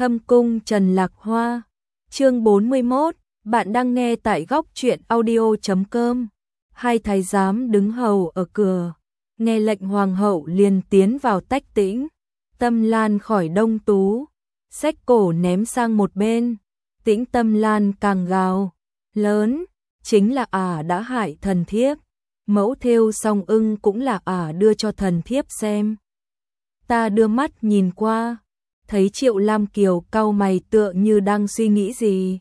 Thâm cung Trần Lạc Hoa. Chương 41, bạn đang nghe tại góc truyện audio.com. Hai thái giám đứng hầu ở cửa, nghe lệnh hoàng hậu liền tiến vào tách tĩnh. Tâm Lan khỏi Đông Tú, xách cổ ném sang một bên. Tĩnh Tâm Lan càng gào lớn, chính là đã hại thần thiếp. Mẫu thêu song ưng cũng là đưa cho thần thiếp xem. Ta đưa mắt nhìn qua, thấy Triệu Lam Kiều cau mày tựa như đang suy nghĩ gì.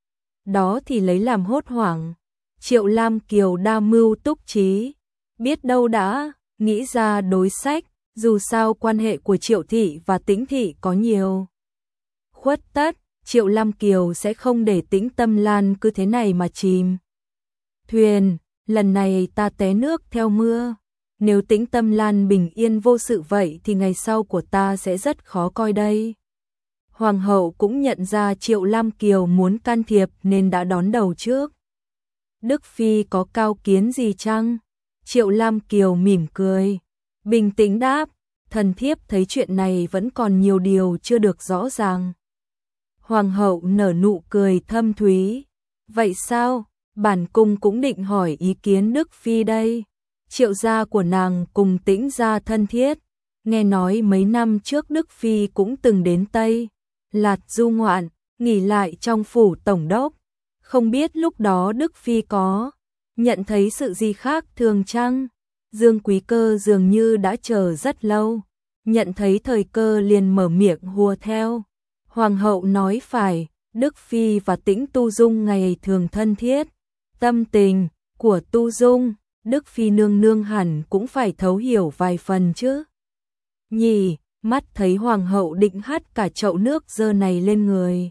Đó thì lấy làm hốt hoảng. Triệu Lam Kiều đa mưu túc trí, biết đâu đã nghĩ ra đối sách, dù sao quan hệ của Triệu thị và Tĩnh thị có nhiều khuất tất, Triệu Lam Kiều sẽ không để Tĩnh Tâm Lan cứ thế này mà chìm thuyền. Lần này ta té nước theo mưa, nếu Tĩnh Tâm Lan bình yên vô sự vậy thì ngày sau của ta sẽ rất khó coi đây. Hoàng hậu cũng nhận ra Triệu Lam Kiều muốn can thiệp nên đã đón đầu trước. Đức Phi có cao kiến gì chăng? Triệu Lam Kiều mỉm cười, bình tĩnh đáp, thần thiếp thấy chuyện này vẫn còn nhiều điều chưa được rõ ràng. Hoàng hậu nở nụ cười thâm thúy, vậy sao? Bản cung cũng định hỏi ý kiến Đức Phi đây. Triệu gia của nàng cùng Tĩnh gia thân thiết, nghe nói mấy năm trước Đức Phi cũng từng đến Tây Lạt du ngoạn, nghỉ lại trong phủ tổng đốc. Không biết lúc đó Đức Phi có nhận thấy sự gì khác thường chăng? Dương Quý Cơ dường như đã chờ rất lâu, nhận thấy thời cơ liền mở miệng hùa theo. Hoàng hậu nói phải, Đức Phi và Tĩnh Tu Dung ngày thường thân thiết. Tâm tình của Tu Dung, Đức Phi nương nương hẳn cũng phải thấu hiểu vài phần chứ. Nhì, mắt thấy hoàng hậu định hắt cả chậu nước dơ này lên người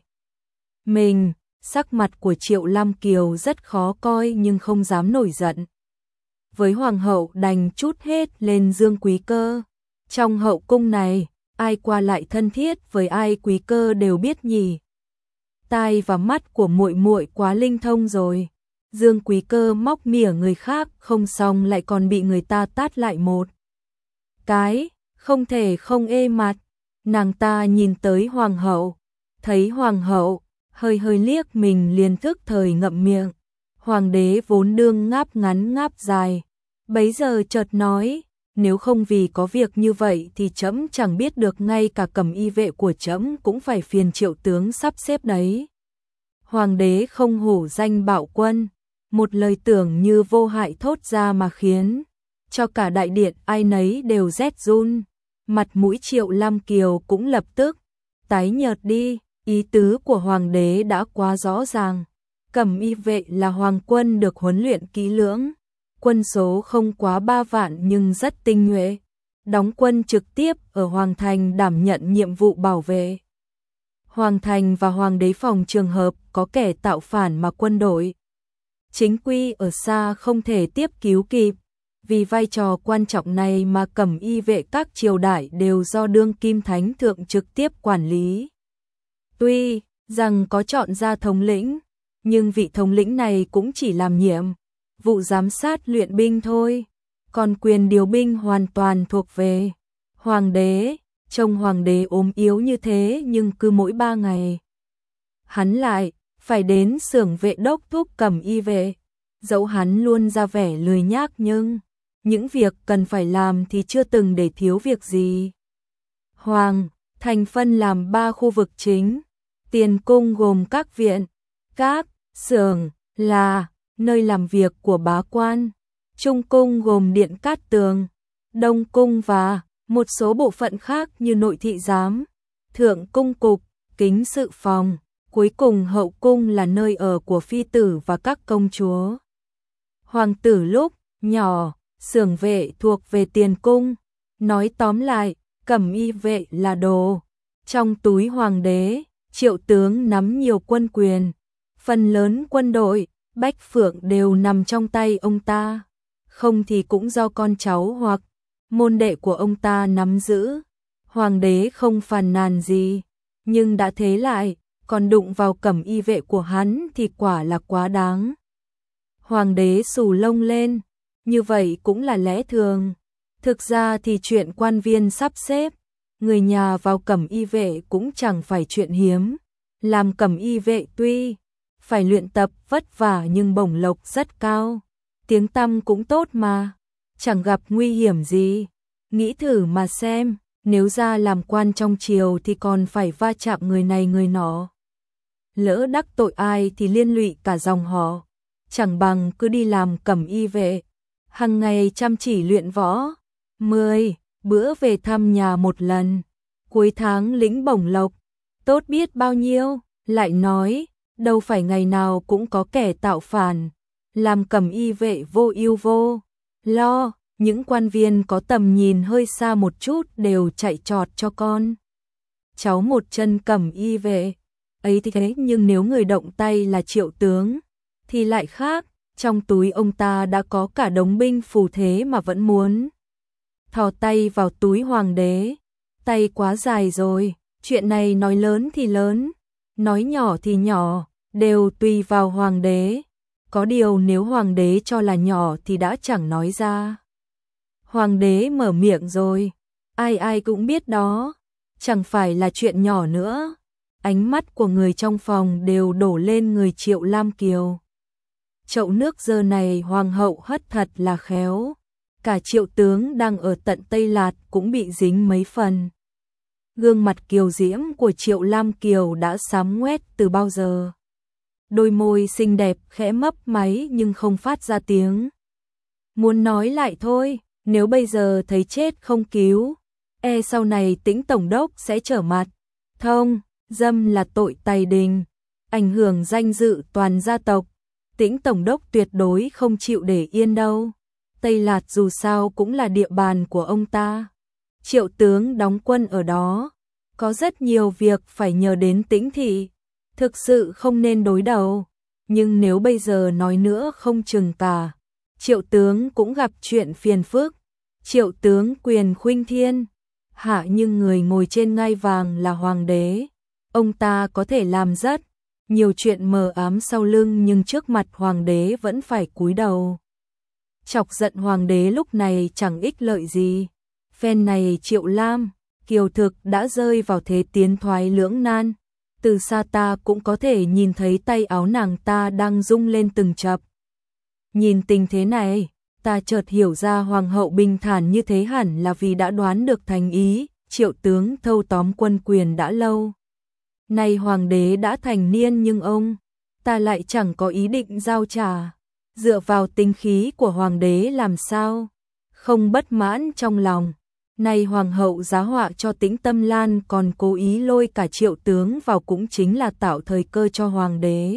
mình, sắc mặt của Triệu Lam Kiều rất khó coi nhưng không dám nổi giận. Với hoàng hậu đành trút hết lên Dương Quý Cơ. Trong hậu cung này, ai qua lại thân thiết với ai Quý Cơ đều biết nhỉ. Tai và mắt của muội muội quá linh thông rồi. Dương Quý Cơ móc mỉa người khác không xong lại còn bị người ta tát lại một cái, không thể không ê mặt. Nàng ta nhìn tới hoàng hậu, thấy hoàng hậu hơi hơi liếc mình liền thức thời ngậm miệng. Hoàng đế vốn đương ngáp ngắn ngáp dài, bấy giờ chợt nói, nếu không vì có việc như vậy thì trẫm chẳng biết được, ngay cả cầm y vệ của trẫm cũng phải phiền Triệu tướng sắp xếp đấy. Hoàng đế không hổ danh bạo quân, một lời tưởng như vô hại thốt ra mà khiến cho cả đại điện ai nấy đều rét run. Mặt mũi Triệu Lam Kiều cũng lập tức tái nhợt đi, ý tứ của hoàng đế đã quá rõ ràng. Cẩm y vệ là hoàng quân được huấn luyện kỹ lưỡng, quân số không quá 3 vạn nhưng rất tinh nhuệ, đóng quân trực tiếp ở Hoàng Thành đảm nhận nhiệm vụ bảo vệ Hoàng Thành và Hoàng đế phòng trường hợp có kẻ tạo phản mà quân đội chính quy ở xa không thể tiếp cứu kịp. Vì vai trò quan trọng này mà cẩm y vệ các triều đại đều do đương kim thánh thượng trực tiếp quản lý. Tuy rằng có chọn ra thống lĩnh, nhưng vị thống lĩnh này cũng chỉ làm nhiệm vụ giám sát luyện binh thôi, còn quyền điều binh hoàn toàn thuộc về hoàng đế. Trông hoàng đế ốm yếu như thế nhưng cứ mỗi 3 ngày hắn lại phải đến xưởng vệ đốc thúc cẩm y vệ. Dẫu hắn luôn ra vẻ lười nhác nhưng những việc cần phải làm thì chưa từng để thiếu việc gì. Hoàng Thành phân làm 3 khu vực chính. Tiền cung gồm các viện, các xưởng là nơi làm việc của bá quan. Trung cung gồm điện Cát Tường, Đông cung và một số bộ phận khác như nội thị giám, thượng cung cục, kính sự phòng. Cuối cùng hậu cung là nơi ở của phi tử và các công chúa. Hoàng tử lúc nhỏ, xưởng vệ thuộc về tiền cung. Nói tóm lại, cẩm y vệ là đồ trong túi hoàng đế. Triệu tướng nắm nhiều quân quyền, phần lớn quân đội, bách phượng đều nằm trong tay ông ta. Không thì cũng do con cháu hoặc môn đệ của ông ta nắm giữ. Hoàng đế không phàn nàn gì, nhưng đã thế lại còn đụng vào cẩm y vệ của hắn thì quả là quá đáng. Hoàng đế xù lông lên, như vậy cũng là lẽ thường. Thực ra thì chuyện quan viên sắp xếp người nhà vào cẩm y vệ cũng chẳng phải chuyện hiếm. Làm cẩm y vệ tuy phải luyện tập vất vả nhưng bổng lộc rất cao. Tiếng tăm cũng tốt mà, chẳng gặp nguy hiểm gì. Nghĩ thử mà xem, nếu ra làm quan trong triều thì còn phải va chạm người này người nọ. Lỡ đắc tội ai thì liên lụy cả dòng họ. Chẳng bằng cứ đi làm cẩm y vệ, hằng ngày chăm chỉ luyện võ. 10 bữa về thăm nhà một lần, cuối tháng lĩnh bổng lộc, tốt biết bao nhiêu. Lại nói, đâu phải ngày nào cũng có kẻ tạo phản. Làm cẩm y vệ vô ưu vô lo, những quan viên có tầm nhìn hơi xa một chút đều chạy trọt cho con cháu một chân cẩm y vệ. Ấy thì thế, nhưng nếu người động tay là Triệu tướng thì lại khác. Trong túi ông ta đã có cả đống binh phù thế mà vẫn muốn thò tay vào túi hoàng đế. Tay quá dài rồi, chuyện này nói lớn thì lớn, nói nhỏ thì nhỏ, đều tùy vào hoàng đế. Có điều nếu hoàng đế cho là nhỏ thì đã chẳng nói ra. Hoàng đế mở miệng rồi, ai ai cũng biết đó, chẳng phải là chuyện nhỏ nữa. Ánh mắt của người trong phòng đều đổ lên người Triệu Lam Kiều. Chậu nước giờ này hoàng hậu hất thật là khéo. Cả Triệu tướng đang ở tận Tây Lạt cũng bị dính mấy phần. Gương mặt kiều diễm của Triệu Lam Kiều đã xám ngoét từ bao giờ. Đôi môi xinh đẹp khẽ mấp máy nhưng không phát ra tiếng. Muốn nói lại thôi, nếu bây giờ thấy chết không cứu, sau này Tĩnh tổng đốc sẽ trở mặt. Thông, dâm là tội tày đình, ảnh hưởng danh dự toàn gia tộc. Tĩnh tổng đốc tuyệt đối không chịu để yên đâu. Tây Lạt dù sao cũng là địa bàn của ông ta. Triệu tướng đóng quân ở đó, có rất nhiều việc phải nhờ đến Tĩnh thị. Thực sự không nên đối đầu, nhưng nếu bây giờ nói nữa không chừng cả Triệu tướng cũng gặp chuyện phiền phức. Triệu tướng quyền khuynh thiên hạ, nhưng người ngồi trên ngai vàng là hoàng đế. Ông ta có thể làm rất nhiều chuyện mờ ám sau lưng, nhưng trước mặt hoàng đế vẫn phải cúi đầu. Chọc giận hoàng đế lúc này chẳng ích lợi gì. Phen này Triệu Lam Kiều thực đã rơi vào thế tiến thoái lưỡng nan. Từ xa ta cũng có thể nhìn thấy tay áo nàng ta đang rung lên từng chập. Nhìn tình thế này, ta chợt hiểu ra hoàng hậu bình thản như thế hẳn là vì đã đoán được thành ý Triệu tướng thâu tóm quân quyền đã lâu. Nay hoàng đế đã thành niên nhưng ông ta lại chẳng có ý định giao trả. Dựa vào tính khí của hoàng đế làm sao không bất mãn trong lòng. Nay hoàng hậu giá họa cho Tĩnh Tâm Lan còn cố ý lôi cả Triệu tướng vào cũng chính là tạo thời cơ cho hoàng đế.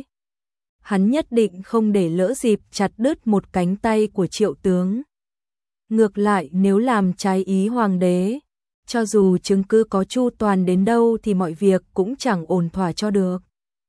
Hắn nhất định không để lỡ dịp chặt đứt một cánh tay của Triệu tướng. Ngược lại, nếu làm trái ý hoàng đế, cho dù chứng cứ có chu toàn đến đâu thì mọi việc cũng chẳng ổn thỏa cho được.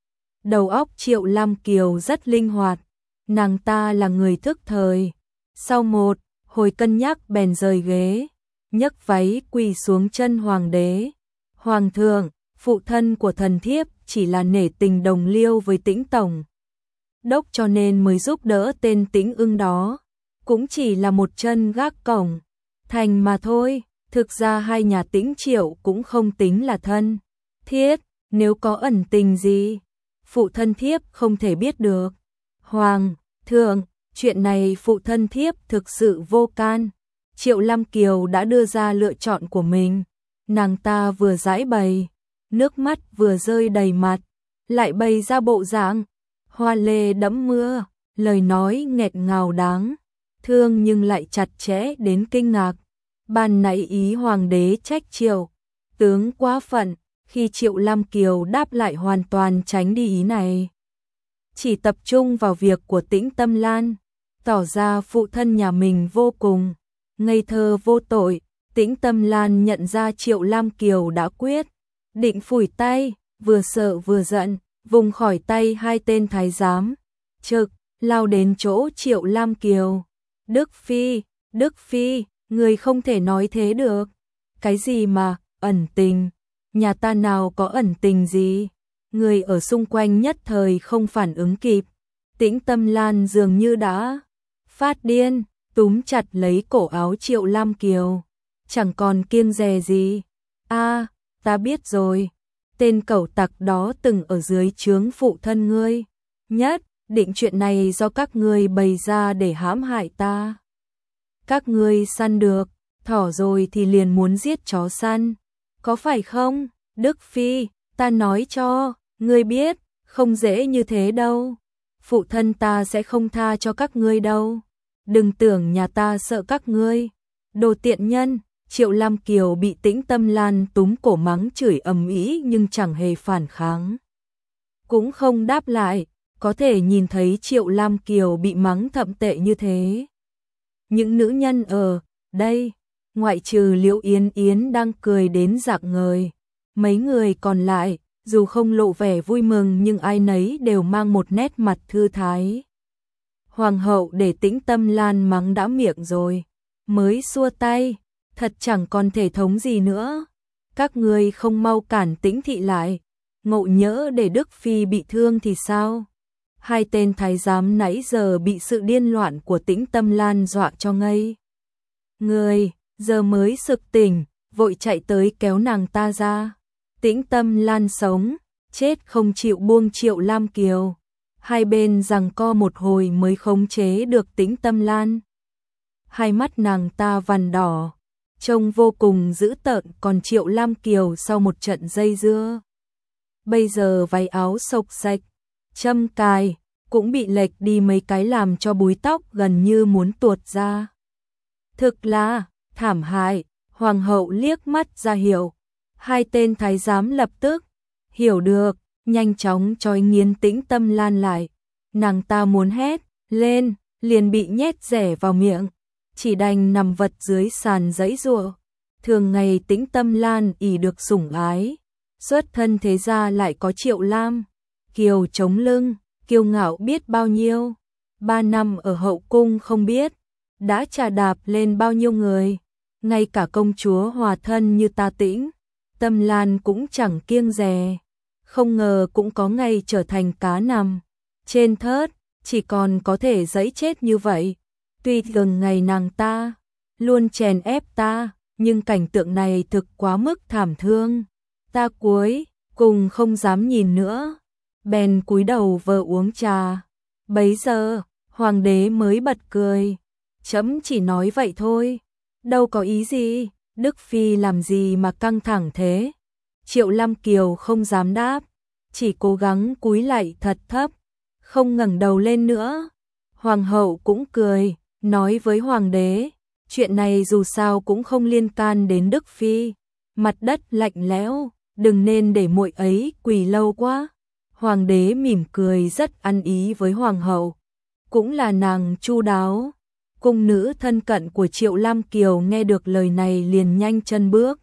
Đầu óc Triệu Lam Kiều rất linh hoạt, nàng ta là người thức thời. Sau một hồi cân nhắc bèn rời ghế, nhấc váy quỳ xuống chân hoàng đế. Hoàng thượng, phụ thân của thần thiếp chỉ là nể tình đồng liêu với Tĩnh tổng đốc cho nên mới giúp đỡ tên Tĩnh Ưng đó, cũng chỉ là một chân gác cổng thành mà thôi. Thực ra hai nhà Tĩnh Triệu cũng không tính là thân thiết, nếu có ẩn tình gì, phụ thân thiếp không thể biết được. Hoàng thượng, chuyện này phụ thân thiếp thực sự vô can. Triệu Lam Kiều đã đưa ra lựa chọn của mình, nàng ta vừa giãi bày, nước mắt vừa rơi đầy mặt, lại bày ra bộ dạng hoa lê đẫm mưa, lời nói nghẹt ngào đáng thương nhưng lại chặt chẽ đến kinh ngạc. Ban nãy ý hoàng đế trách Triệu tướng quá phận, khi Triệu Lam Kiều đáp lại hoàn toàn tránh đi ý này, chỉ tập trung vào việc của Tĩnh Tâm Lan, tỏ ra phụ thân nhà mình vô cùng ngây thơ vô tội. Tĩnh Tâm Lan nhận ra Triệu Lam Kiều đã quyết định phủi tay, vừa sợ vừa giận, vùng khỏi tay hai tên thái giám, trực lao đến chỗ Triệu Lam Kiều. Đức Phi, người không thể nói thế được. Cái gì mà ẩn tình? Nhà ta nào có ẩn tình gì? Người ở xung quanh nhất thời không phản ứng kịp. Tĩnh Tâm Lan dường như đã phát điên, túm chặt lấy cổ áo Triệu Lam Kiều, chẳng còn kiêng dè gì. A, ta biết rồi, tên cẩu tặc đó từng ở dưới trướng phụ thân ngươi. Nhất định chuyện này do các ngươi bày ra để hãm hại ta. Các ngươi săn được thỏ rồi thì liền muốn giết chó săn, có phải không? Đức Phi, ta nói cho ngươi biết, không dễ như thế đâu. Phụ thân ta sẽ không tha cho các ngươi đâu. Đừng tưởng nhà ta sợ các ngươi. Đồ tiện nhân. Triệu Lam Kiều bị Tĩnh Tâm Lan túm cổ mắng chửi ầm ĩ nhưng chẳng hề phản kháng. Cũng không đáp lại, có thể nhìn thấy Triệu Lam Kiều bị mắng thậm tệ như thế. Những nữ nhân ở đây, ngoại trừ Liễu Yến Yến đang cười đến rạng ngời, mấy người còn lại, dù không lộ vẻ vui mừng nhưng ai nấy đều mang một nét mặt thư thái. Hoàng hậu để Tĩnh Tâm Lan mắng đã miệng rồi, mới xua tay, thật chẳng còn thể thống gì nữa. Các ngươi không mau cản Tĩnh thị lại, ngộ nhỡ để Đức Phi bị thương thì sao? Hai tên thái giám nãy giờ bị sự điên loạn của Tĩnh Tâm Lan dọa cho ngây người, giờ mới sực tỉnh, vội chạy tới kéo nàng ta ra. Tĩnh Tâm Lan sống, chết không chịu buông Triệu Lam Kiều. Hai bên giằng co một hồi mới khống chế được Tĩnh Tâm Lan. Hai mắt nàng ta vằn đỏ, trông vô cùng dữ tợn, còn Triệu Lam Kiều sau một trận dây dưa. Bây giờ váy áo xộc xạch, châm cài, cũng bị lệch đi mấy cái làm cho búi tóc gần như muốn tuột ra. Thực là thảm hại, hoàng hậu liếc mắt ra hiệu. Hai tên thái giám lập tức hiểu được, nhanh chóng trói nghiến Tĩnh Tâm Lan lại. Nàng ta muốn hét lên, liền bị nhét rẻ vào miệng, chỉ đành nằm vật dưới sàn giãy giụa. Thường ngày Tĩnh Tâm Lan ỷ được sủng ái, xuất thân thế gia lại có Triệu Lam Kiều chống lưng, kiêu ngạo biết bao nhiêu. 3 năm ở hậu cung không biết đã trà đạp lên bao nhiêu người, ngay cả công chúa hòa thân như ta Tĩnh Tâm Lan cũng chẳng kiêng dè. Không ngờ cũng có ngày trở thành cá nằm trên thớt, chỉ còn có thể giãy chết như vậy. Tuy gần ngày nàng ta luôn chèn ép ta, nhưng cảnh tượng này thực quá mức thảm thương. Ta cuối cùng không dám nhìn nữa, bèn cúi đầu vờ uống trà. Bấy giờ, hoàng đế mới bật cười. Chấm chỉ nói vậy thôi, đâu có ý gì. Đức Phi làm gì mà căng thẳng thế? Triệu Lam Kiều không dám đáp, chỉ cố gắng cúi lại thật thấp, không ngẩng đầu lên nữa. Hoàng hậu cũng cười, nói với hoàng đế, chuyện này dù sao cũng không liên can đến Đức Phi. Mặt đất lạnh lẽo, đừng nên để muội ấy quỳ lâu quá. Hoàng đế mỉm cười rất ăn ý với hoàng hậu, cũng là nàng chu đáo. Cung nữ thân cận của Triệu Lam Kiều nghe được lời này liền nhanh chân bước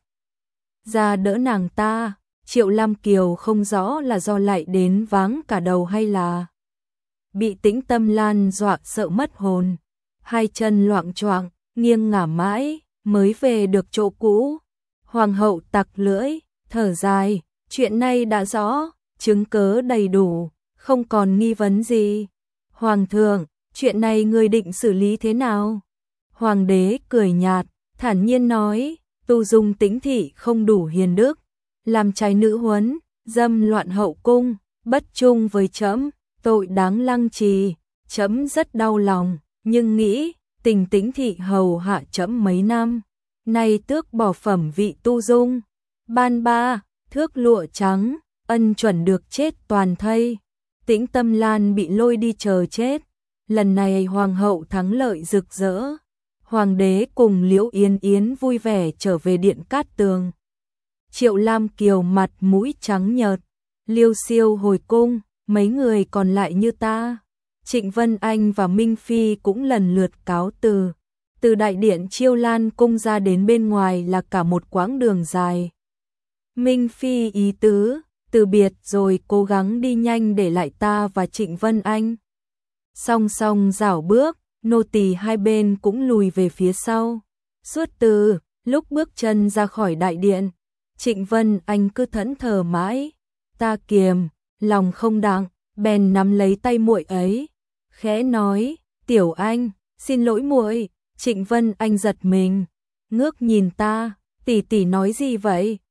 ra đỡ nàng ta. Triệu Lam Kiều không rõ là do lại đến váng cả đầu hay là bị Tĩnh Tâm Lan dọa sợ mất hồn, hai chân loạng choạng, nghiêng ngả mãi mới về được chỗ cũ. Hoàng hậu tặc lưỡi, thở dài, chuyện này đã rõ, chứng cớ đầy đủ, không còn nghi vấn gì. Hoàng thượng, chuyện này người định xử lý thế nào? Hoàng đế cười nhạt, thản nhiên nói, tu dung Tĩnh thị không đủ hiền đức, làm trái nữ huấn, dâm loạn hậu cung, bất trung với trẫm, tội đáng lăng trì. Trẫm rất đau lòng, nhưng nghĩ tình Tĩnh thị hầu hạ trẫm mấy năm, nay tước bỏ phẩm vị tu dung, ban 3 thước lụa trắng, ân chuẩn được chết toàn thây. Tĩnh Tâm Lan bị lôi đi chờ chết. Lần này hoàng hậu thắng lợi rực rỡ. Hoàng đế cùng Liễu Yến Yến vui vẻ trở về điện Cát Tường. Triệu Lam Kiều mặt mũi trắng nhợt, liêu xiêu hồi cung. Mấy người còn lại như ta, Trịnh Vân Anh và Minh Phi cũng lần lượt cáo từ. Từ đại điện Chiêu Lan cung ra đến bên ngoài là cả một quãng đường dài. Minh Phi ý tứ từ biệt rồi cố gắng đi nhanh để lại ta và Trịnh Vân Anh. Song song rảo bước, nô tỳ hai bên cũng lùi về phía sau. Suốt từ lúc bước chân ra khỏi đại điện, Trịnh Vân Anh cứ thẫn thờ mãi. Ta kiềm lòng không đặng, bèn nắm lấy tay muội ấy, khẽ nói, "Tiểu Anh, xin lỗi muội." Trịnh Vân Anh giật mình, ngước nhìn ta, "Tỷ tỷ nói gì vậy?"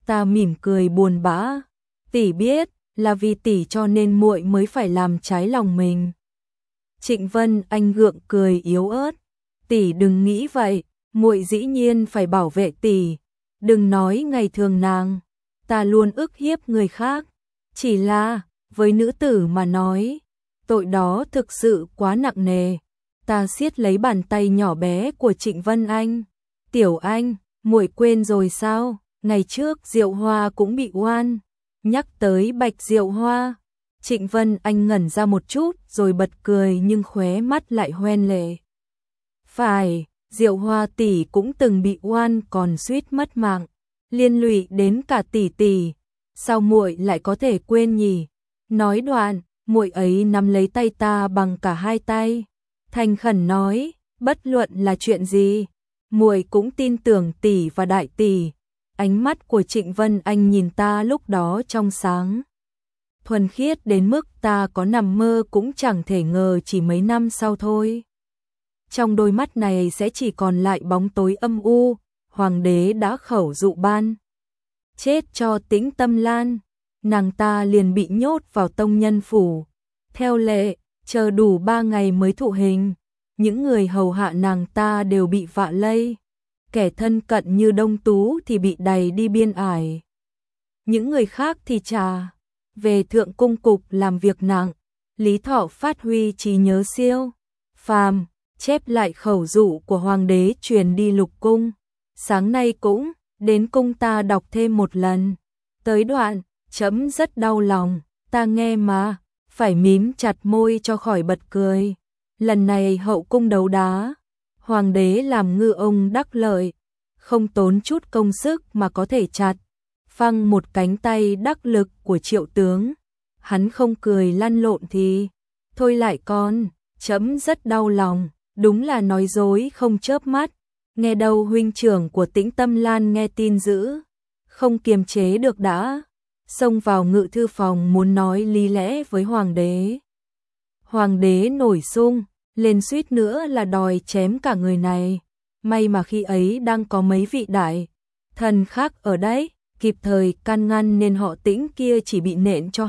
Ta mỉm cười buồn bã, tỷ biết, là vì tỷ cho nên muội mới phải làm trái lòng mình. Trịnh Vân Anh gượng cười yếu ớt, tỷ đừng nghĩ vậy, muội dĩ nhiên phải bảo vệ tỷ, đừng nói ngày thường nàng, ta luôn ức hiếp người khác, chỉ là, với nữ tử mà nói, tội đó thực sự quá nặng nề. Ta siết lấy bàn tay nhỏ bé của Trịnh Vân Anh, "Tiểu Anh, muội quên rồi sao? Ngày trước Diệu Hoa cũng bị oan." Nhắc tới Bạch Diệu Hoa, Trịnh Vân Anh ngẩn ra một chút rồi bật cười nhưng khóe mắt lại hoen lệ. "Phải, Diệu Hoa tỷ cũng từng bị oan còn suýt mất mạng, liên lụy đến cả tỷ tỷ, sao muội lại có thể quên nhỉ?" Nói đoạn, muội ấy nắm lấy tay ta bằng cả hai tay, thành khẩn nói, "Bất luận là chuyện gì, muội cũng tin tưởng tỷ và đại tỷ." Ánh mắt của Trịnh Vân Anh nhìn ta lúc đó trong sáng, thuần khiết đến mức ta có nằm mơ cũng chẳng thể ngờ chỉ mấy năm sau thôi. Trong đôi mắt này sẽ chỉ còn lại bóng tối âm u, hoàng đế đã khẩu dụ ban chết cho Tĩnh Tâm Lan, nàng ta liền bị nhốt vào tông nhân phủ. Theo lệ, chờ đủ 3 ngày mới thụ hình, những người hầu hạ nàng ta đều bị vạ lây. Kẻ thân cận như Đông Tú thì bị đày đi biên ải. Những người khác thì trả về thượng cung cục làm việc nặng. Lý Thọ phát huy trí nhớ siêu phàm, chép lại khẩu dụ của hoàng đế truyền đi lục cung. Sáng nay cũng đến cung ta đọc thêm một lần. Tới đoạn, chấm rất đau lòng, ta nghe mà, phải mím chặt môi cho khỏi bật cười. Lần này hậu cung đấu đá, hoàng đế làm ngư ông đắc lợi, không tốn chút công sức mà có thể chặt phăng một cánh tay đắc lực của Triệu tướng. Hắn không cười lăn lộn thì thôi lại con, chấm rất đau lòng, đúng là nói dối không chớp mắt. Nghe đâu huynh trưởng của Tĩnh Tâm Lan nghe tin dữ, không kiềm chế được đã xông vào ngự thư phòng muốn nói lý lẽ với hoàng đế. Hoàng đế nổi xung lên suýt nữa là đòi chém cả người này. May mà khi ấy đang có mấy vị đại thần khác ở đấy, kịp thời can ngăn nên họ Tĩnh kia chỉ bị nện cho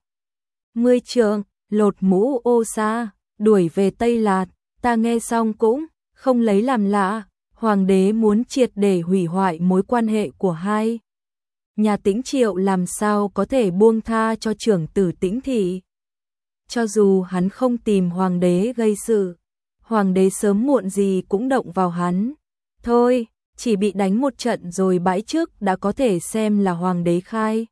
20 trượng, lột mũ ô sa, đuổi về Tây Lạt. Ta nghe xong cũng không lấy làm lạ, hoàng đế muốn triệt để hủy hoại mối quan hệ của hai nhà Tĩnh Triệu, làm sao có thể buông tha cho trưởng tử Tĩnh thị. Cho dù hắn không tìm hoàng đế gây sự, hoàng đế sớm muộn gì cũng động vào hắn. Thôi, chỉ bị đánh một trận rồi bãi chức đã có thể xem là hoàng đế khai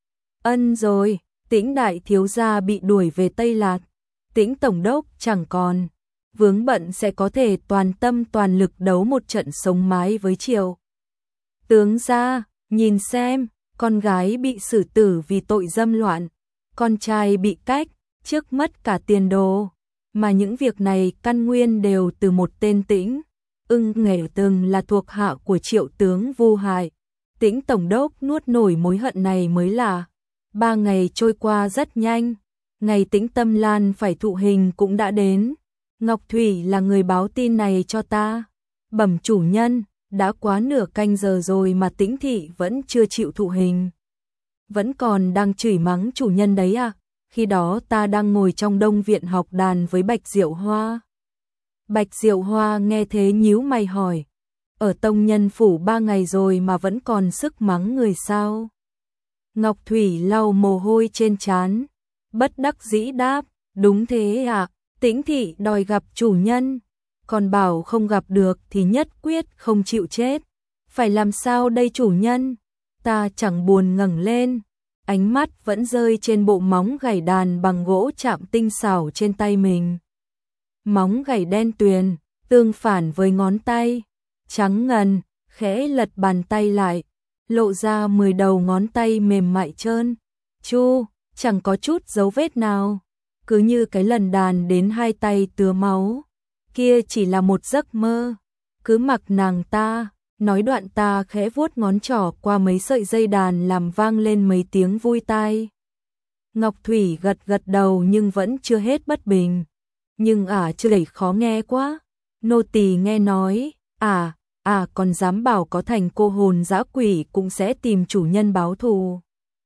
ân rồi. Tĩnh đại thiếu gia bị đuổi về Tây Lạt, Tĩnh tổng đốc chẳng còn vướng bận sẽ có thể toàn tâm toàn lực đấu một trận sống mái với Triệu tướng gia. Nhìn xem, con gái bị xử tử vì tội dâm loạn, con trai bị cách trước mất cả tiền đồ, mà những việc này căn nguyên đều từ một tên Tĩnh Ưng Nghệ từng là thuộc hạ của Triệu tướng vu hại. Tĩnh tổng đốc nuốt nổi mối hận này mới lạ. 3 ngày trôi qua rất nhanh, ngày Tĩnh Tâm Lan phải thụ hình cũng đã đến. Ngọc Thủy là người báo tin này cho ta. Bẩm chủ nhân, đã quá nửa canh giờ rồi mà Tĩnh thị vẫn chưa chịu thụ hình. Vẫn còn đang chửi mắng chủ nhân đấy à? Khi đó ta đang ngồi trong Đông viện học đàn với Bạch Diệu Hoa. Bạch Diệu Hoa nghe thế nhíu mày hỏi, ở tông nhân phủ 3 ngày rồi mà vẫn còn sức mắng người sao? Ngọc Thủy lau mồ hôi trên trán, bất đắc dĩ đáp, đúng thế ạ, Tĩnh thị đòi gặp chủ nhân, còn bảo không gặp được thì nhất quyết không chịu chết. Phải làm sao đây chủ nhân? Ta chẳng buồn ngẩng lên, ánh mắt vẫn rơi trên bộ móng gảy đàn bằng gỗ chạm tinh xảo trên tay mình. Móng gảy đen tuyền, tương phản với ngón tay, trắng ngần, khẽ lật bàn tay lại, lộ ra 10 đầu ngón tay mềm mại trơn chu, chẳng có chút dấu vết nào, cứ như cái lần đàn đến 2 tay tứa máu. Kia chỉ là một giấc mơ, cứ mặc nàng ta. Nói đoạn ta khẽ vuốt ngón trỏ qua mấy sợi dây đàn làm vang lên mấy tiếng vui tai. Ngọc Thủy gật gật đầu nhưng vẫn chưa hết bất bình. Nhưng chưa đẩy khó nghe quá. Nô tỳ nghe nói, À còn dám bảo có thành cô hồn dã quỷ cũng sẽ tìm chủ nhân báo thù.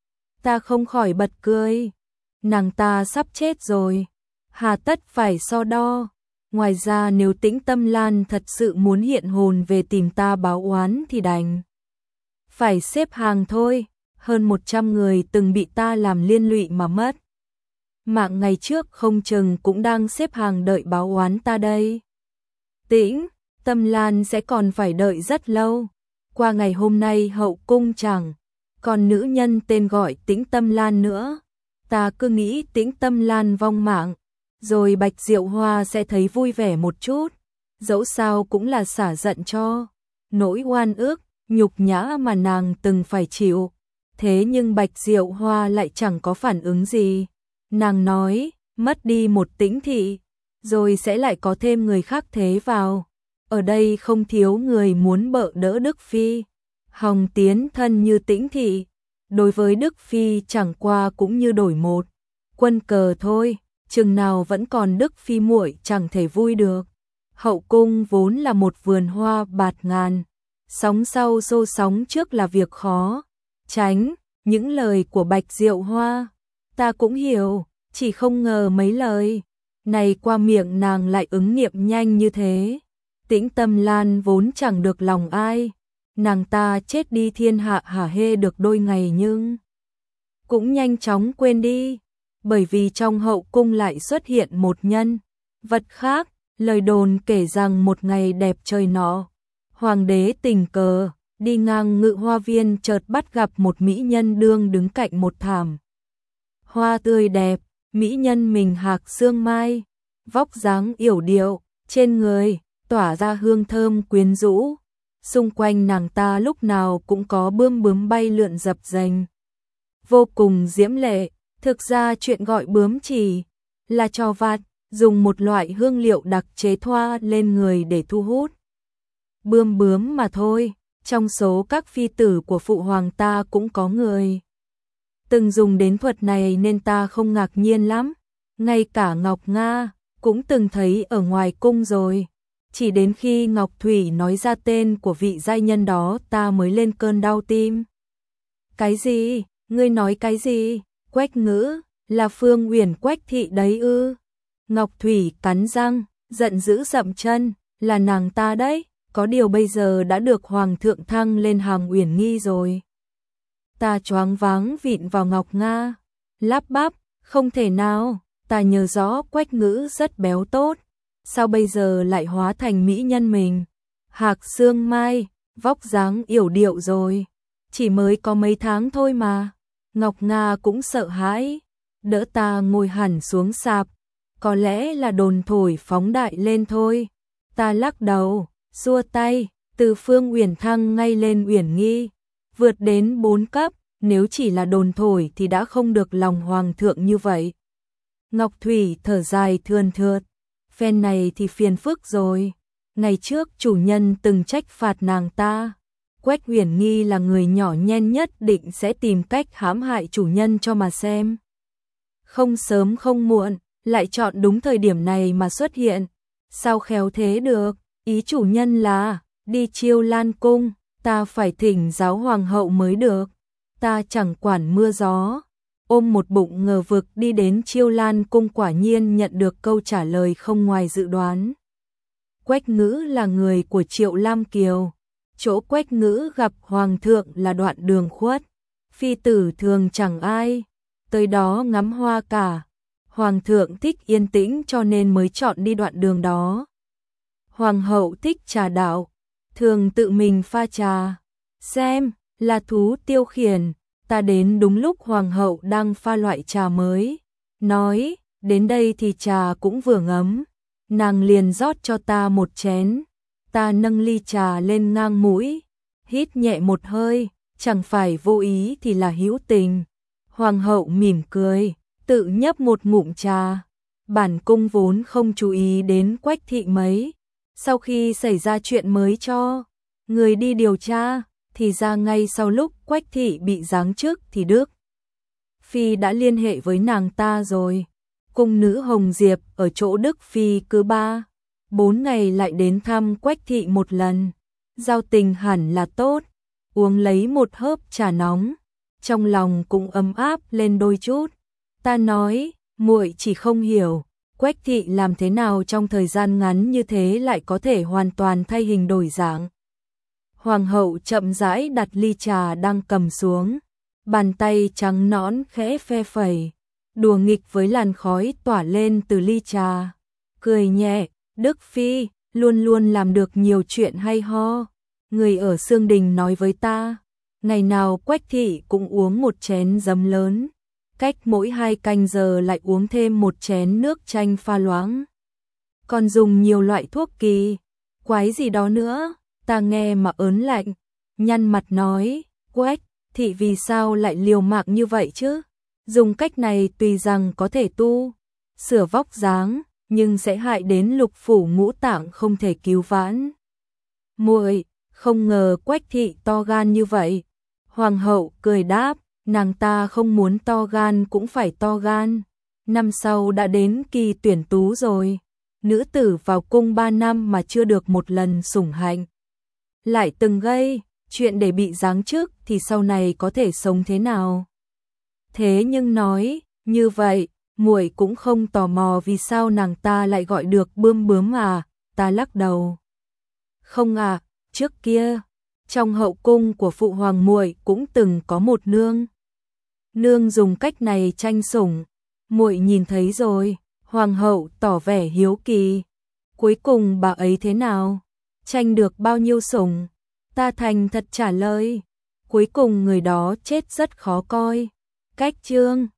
Ta không khỏi bật cười. Nàng ta sắp chết rồi, hà tất phải so đo. Ngoài ra nếu Tĩnh Tâm Lan thật sự muốn hiện hồn về tìm ta báo oán thì đành phải xếp hàng thôi. Hơn 100 người từng bị ta làm liên lụy mà mất mạng ngày trước không chừng cũng đang xếp hàng đợi báo oán ta đây. Tĩnh Tâm Lan sẽ còn phải đợi rất lâu. Qua ngày hôm nay hậu cung chẳng còn nữ nhân tên gọi Tĩnh Tâm Lan nữa. Ta cứ nghĩ Tĩnh Tâm Lan vong mạng, rồi Bạch Diệu Hoa sẽ thấy vui vẻ một chút, dẫu sao cũng là xả giận cho nỗi oan ức, nhục nhã mà nàng từng phải chịu. Thế nhưng Bạch Diệu Hoa lại chẳng có phản ứng gì. Nàng nói, mất đi một Tĩnh thị, rồi sẽ lại có thêm người khác thế vào. Ở đây không thiếu người muốn bợ đỡ Đức Phi. Hồng tiến thân như Tĩnh thị, đối với Đức Phi chẳng qua cũng như đổi một quân cờ thôi, chừng nào vẫn còn Đức Phi muội chẳng thể vui được. Hậu cung vốn là một vườn hoa bạt ngàn, sóng sau xô sóng trước là việc khó tránh. Những lời của Bạch Diệu Hoa ta cũng hiểu, chỉ không ngờ mấy lời này qua miệng nàng lại ứng nghiệm nhanh như thế. Tĩnh Tâm Lan vốn chẳng được lòng ai, nàng ta chết đi thiên hạ hả hê được đôi ngày nhưng cũng nhanh chóng quên đi, bởi vì trong hậu cung lại xuất hiện một nhân vật khác. Lời đồn kể rằng một ngày đẹp trời nọ, hoàng đế tình cờ đi ngang Ngự Hoa Viên chợt bắt gặp một mỹ nhân đương đứng cạnh một thảm hoa tươi đẹp. Mỹ nhân mình hạc xương mai, vóc dáng yểu điệu, trên người tỏa ra hương thơm quyến rũ. Xung quanh nàng ta lúc nào cũng có bướm bướm bay lượn dập dềnh, vô cùng diễm lệ. Thực ra chuyện gọi bướm chỉ là trò vặt, dùng một loại hương liệu đặc chế thoa lên người để thu hút bướm bướm mà thôi. Trong số các phi tử của phụ hoàng ta cũng có người từng dùng đến thuật này nên ta không ngạc nhiên lắm. Ngay cả Ngọc Nga cũng từng thấy ở ngoài cung rồi. Chỉ đến khi Ngọc Thủy nói ra tên của vị giai nhân đó ta mới lên cơn đau tim. Cái gì? Ngươi nói cái gì? Quách Ngữ, là Phương Uyển Quách thị đấy ư? Ngọc Thủy cắn răng, giận dữ dậm chân, là nàng ta đấy, có điều bây giờ đã được Hoàng thượng thăng lên hàng Uyển Nghi rồi. Ta choáng váng vịn vào Ngọc Nga, lắp bắp, không thể nào, ta nhớ rõ Quách Ngữ rất béo tốt, sao bây giờ lại hóa thành mỹ nhân mình? Hạc xương mai, vóc dáng yểu điệu rồi, chỉ mới có mấy tháng thôi mà. Ngọc Nga cũng sợ hãi, đỡ ta ngồi hẳn xuống sạp, có lẽ là đồn thổi phóng đại lên thôi. Ta lắc đầu, xua tay, từ Phương Uyển thăng ngay lên Uyển Nghi, vượt đến 4 cấp, nếu chỉ là đồn thổi thì đã không được lòng hoàng thượng như vậy. Ngọc Thủy thở dài thườn thượt, phen này thì phiền phức rồi. Ngày trước chủ nhân từng trách phạt nàng ta, Quách Uyển Nghi là người nhỏ nhen nhất định sẽ tìm cách hãm hại chủ nhân cho mà xem. Không sớm không muộn, lại chọn đúng thời điểm này mà xuất hiện. Sao khéo thế được? Ý chủ nhân là đi Chiêu Lan cung, ta phải thỉnh giáo hoàng hậu mới được. Ta chẳng quản mưa gió, ôm một bụng ngờ vực đi đến Chiêu Lan cung, quả nhiên nhận được câu trả lời không ngoài dự đoán. Quách Ngữ là người của Triệu Lam Kiều. Chỗ Quách Ngữ gặp hoàng thượng là đoạn đường khuất, phi tử thường chẳng ai tới đó ngắm hoa cả. Hoàng thượng thích yên tĩnh cho nên mới chọn đi đoạn đường đó. Hoàng hậu thích trà đạo, thường tự mình pha trà, xem là thú tiêu khiển. Ta đến đúng lúc hoàng hậu đang pha loại trà mới, nói đến đây thì trà cũng vừa ngấm, nàng liền rót cho ta một chén. Ta nâng ly trà lên ngang mũi, hít nhẹ một hơi, chẳng phải vô ý thì là hữu tình. Hoàng hậu mỉm cười, tự nhấp một ngụm trà. Bản cung vốn không chú ý đến Quách thị mấy, sau khi xảy ra chuyện mới cho người đi điều tra, thì ra ngay sau lúc Quách thị bị giáng chức thì Đức Phi đã liên hệ với nàng ta rồi. Cung nữ Hồng Diệp ở chỗ Đức Phi cứ 3-4 ngày lại đến thăm Quách thị một lần. giao tình hẳn là tốt. Uống lấy một hớp trà nóng, trong lòng cũng ấm áp lên đôi chút. Ta nói, muội chỉ không hiểu, Quách thị làm thế nào trong thời gian ngắn như thế lại có thể hoàn toàn thay hình đổi dạng. Hoàng hậu chậm rãi đặt ly trà đang cầm xuống, bàn tay trắng nõn khẽ phe phẩy, đùa nghịch với làn khói tỏa lên từ ly trà. Cười nhẹ, Đức Phi, luôn luôn làm được nhiều chuyện hay ho. Người ở Xương Đình nói với ta, ngày nào Quách thị cũng uống một chén giấm lớn, cách mỗi 2 canh giờ lại uống thêm một chén nước chanh pha loãng. Còn dùng nhiều loại thuốc kỳ, quái gì đó nữa, ta nghe mà ớn lạnh, nhăn mặt nói, Quách thị vì sao lại liều mạng như vậy chứ? Dùng cách này tuy rằng có thể tu sửa vóc dáng, nhưng sẽ hại đến lục phủ ngũ tạng không thể cứu vãn. Muội, không ngờ Quách thị to gan như vậy. Hoàng hậu cười đáp, nàng ta không muốn to gan cũng phải to gan. Năm sau đã đến kỳ tuyển tú rồi. Nữ tử vào cung 3 năm mà chưa được một lần sủng hạnh. Lại từng gây chuyện để bị giáng chức thì sau này có thể sống thế nào? Thế nhưng nói như vậy, muội cũng không tò mò vì sao nàng ta lại gọi được bươm bướm à? Ta lắc đầu. Không à, trước kia, trong hậu cung của phụ hoàng muội cũng từng có một nương. Nương dùng cách này tranh sủng, muội nhìn thấy rồi. Hoàng hậu tỏ vẻ hiếu kỳ. Cuối cùng bà ấy thế nào? Tranh được bao nhiêu sủng? Ta thành thật trả lời. Cuối cùng người đó chết rất khó coi. Cách chương